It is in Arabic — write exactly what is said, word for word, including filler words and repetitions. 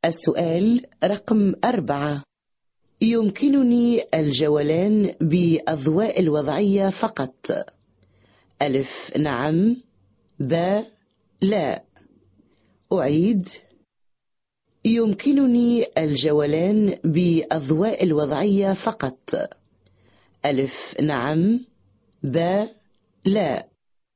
السؤال رقم أربعة. يمكنني الجولان بأضواء الوضعية فقط. ألف نعم، ب لا. أعيد. يمكنني الجولان بأضواء الوضعية فقط. ألف نعم، ب لا.